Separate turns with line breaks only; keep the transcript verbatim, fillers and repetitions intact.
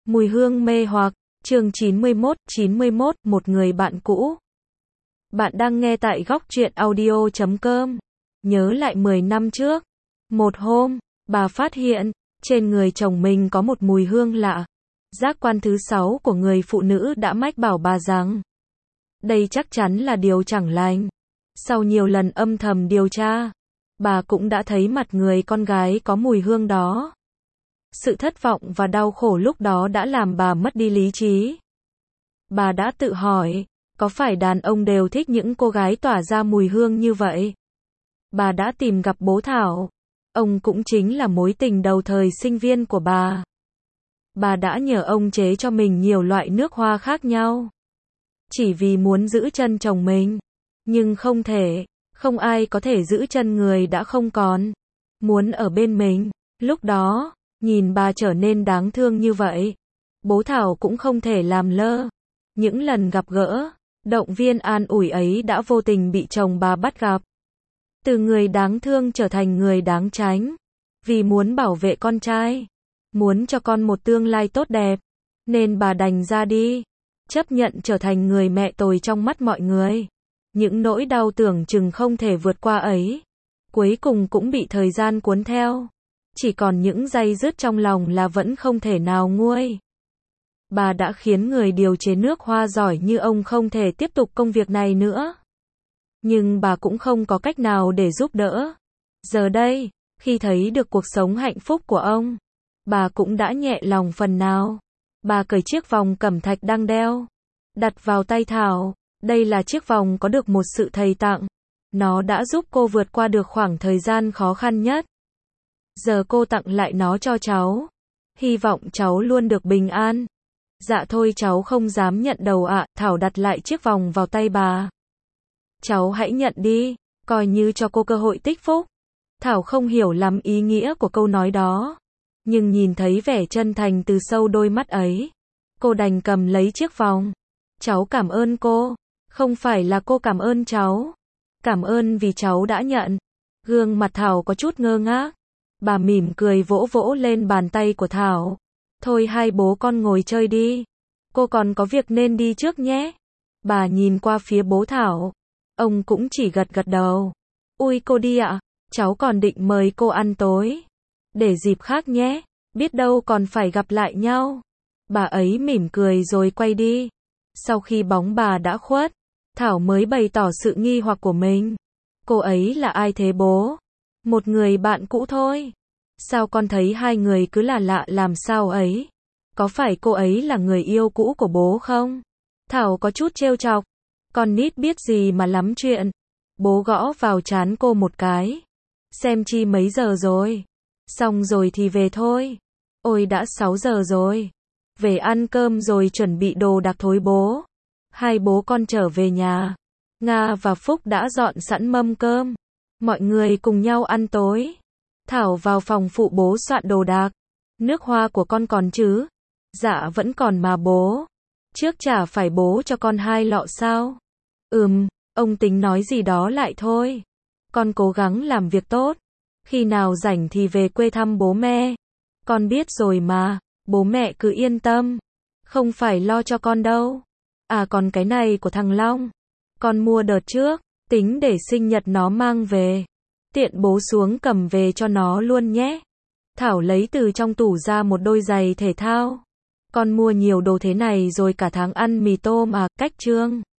Mùi hương mê hoặc, chương chín mươi mốt, chín mươi mốt, một người bạn cũ. Bạn đang nghe tại góc truyện audio chấm com. Nhớ lại mười năm trước. Một hôm, bà phát hiện, trên người chồng mình có một mùi hương lạ. Giác quan thứ sáu của người phụ nữ đã mách bảo bà rằng, đây chắc chắn là điều chẳng lành. Sau nhiều lần âm thầm điều tra, bà cũng đã thấy mặt người con gái có mùi hương đó. Sự thất vọng và đau khổ lúc đó đã làm bà mất đi lý trí. Bà đã tự hỏi, có phải đàn ông đều thích những cô gái tỏa ra mùi hương như vậy? Bà đã tìm gặp bố Thảo. Ông cũng chính là mối tình đầu thời sinh viên của bà. Bà đã nhờ ông chế cho mình nhiều loại nước hoa khác nhau. Chỉ vì muốn giữ chân chồng mình. Nhưng không thể, không ai có thể giữ chân người đã không còn. Muốn ở bên mình. Lúc đó, nhìn bà trở nên đáng thương như vậy, bố Thảo cũng không thể làm lơ. Những lần gặp gỡ, động viên an ủi ấy đã vô tình bị chồng bà bắt gặp. Từ người đáng thương trở thành người đáng tránh. Vì muốn bảo vệ con trai, muốn cho con một tương lai tốt đẹp, nên bà đành ra đi, chấp nhận trở thành người mẹ tồi trong mắt mọi người. Những nỗi đau tưởng chừng không thể vượt qua ấy, cuối cùng cũng bị thời gian cuốn theo. Chỉ còn những day dứt trong lòng là vẫn không thể nào nguôi. Bà đã khiến người điều chế nước hoa giỏi như ông không thể tiếp tục công việc này nữa. Nhưng bà cũng không có cách nào để giúp đỡ. Giờ đây, khi thấy được cuộc sống hạnh phúc của ông, bà cũng đã nhẹ lòng phần nào. Bà cởi chiếc vòng cẩm thạch đang đeo, đặt vào tay Thảo. Đây là chiếc vòng có được một sự thầy tặng. Nó đã giúp cô vượt qua được khoảng thời gian khó khăn nhất. Giờ cô tặng lại nó cho cháu. Hy vọng cháu luôn được bình an. Dạ thôi cháu không dám nhận đâu ạ. Thảo đặt lại chiếc vòng vào tay bà. Cháu hãy nhận đi, coi như cho cô cơ hội tích phúc. Thảo không hiểu lắm ý nghĩa của câu nói đó. Nhưng nhìn thấy vẻ chân thành từ sâu đôi mắt ấy, cô đành cầm lấy chiếc vòng. Cháu cảm ơn cô. Không phải là cô cảm ơn cháu. Cảm ơn vì cháu đã nhận. Gương mặt Thảo có chút ngơ ngác. Bà mỉm cười vỗ vỗ lên bàn tay của Thảo. Thôi hai bố con ngồi chơi đi. Cô còn có việc nên đi trước nhé. Bà nhìn qua phía bố Thảo. Ông cũng chỉ gật gật đầu. Ui cô đi ạ. Cháu còn định mời cô ăn tối. Để dịp khác nhé. Biết đâu còn phải gặp lại nhau. Bà ấy mỉm cười rồi quay đi. Sau khi bóng bà đã khuất, Thảo mới bày tỏ sự nghi hoặc của mình. Cô ấy là ai thế bố? Một người bạn cũ thôi. Sao con thấy hai người cứ lạ lạ làm sao ấy? Có phải cô ấy là người yêu cũ của bố không? Thảo có chút trêu chọc. Con nít biết gì mà lắm chuyện. Bố gõ vào trán cô một cái. Xem chi mấy giờ rồi? Xong rồi thì về thôi. Ôi đã sáu giờ rồi. Về ăn cơm rồi chuẩn bị đồ đạc thôi bố. Hai bố con trở về nhà. Nga và Phúc đã dọn sẵn mâm cơm. Mọi người cùng nhau ăn tối. Thảo vào phòng phụ bố soạn đồ đạc. Nước hoa của con còn chứ? Dạ vẫn còn mà bố. Trước chả phải bố cho con hai lọ sao? Ừm, ông tính nói gì đó lại thôi. Con cố gắng làm việc tốt. Khi nào rảnh thì về quê thăm bố mẹ. Con biết rồi mà, bố mẹ cứ yên tâm. Không phải lo cho con đâu. À còn cái này của thằng Long. Con mua đợt trước, tính để sinh nhật nó mang về. Tiện bố xuống cầm về cho nó luôn nhé. Thảo lấy từ trong tủ ra một đôi giày thể thao. Con mua nhiều đồ thế này rồi cả tháng ăn mì tôm à, cách trương.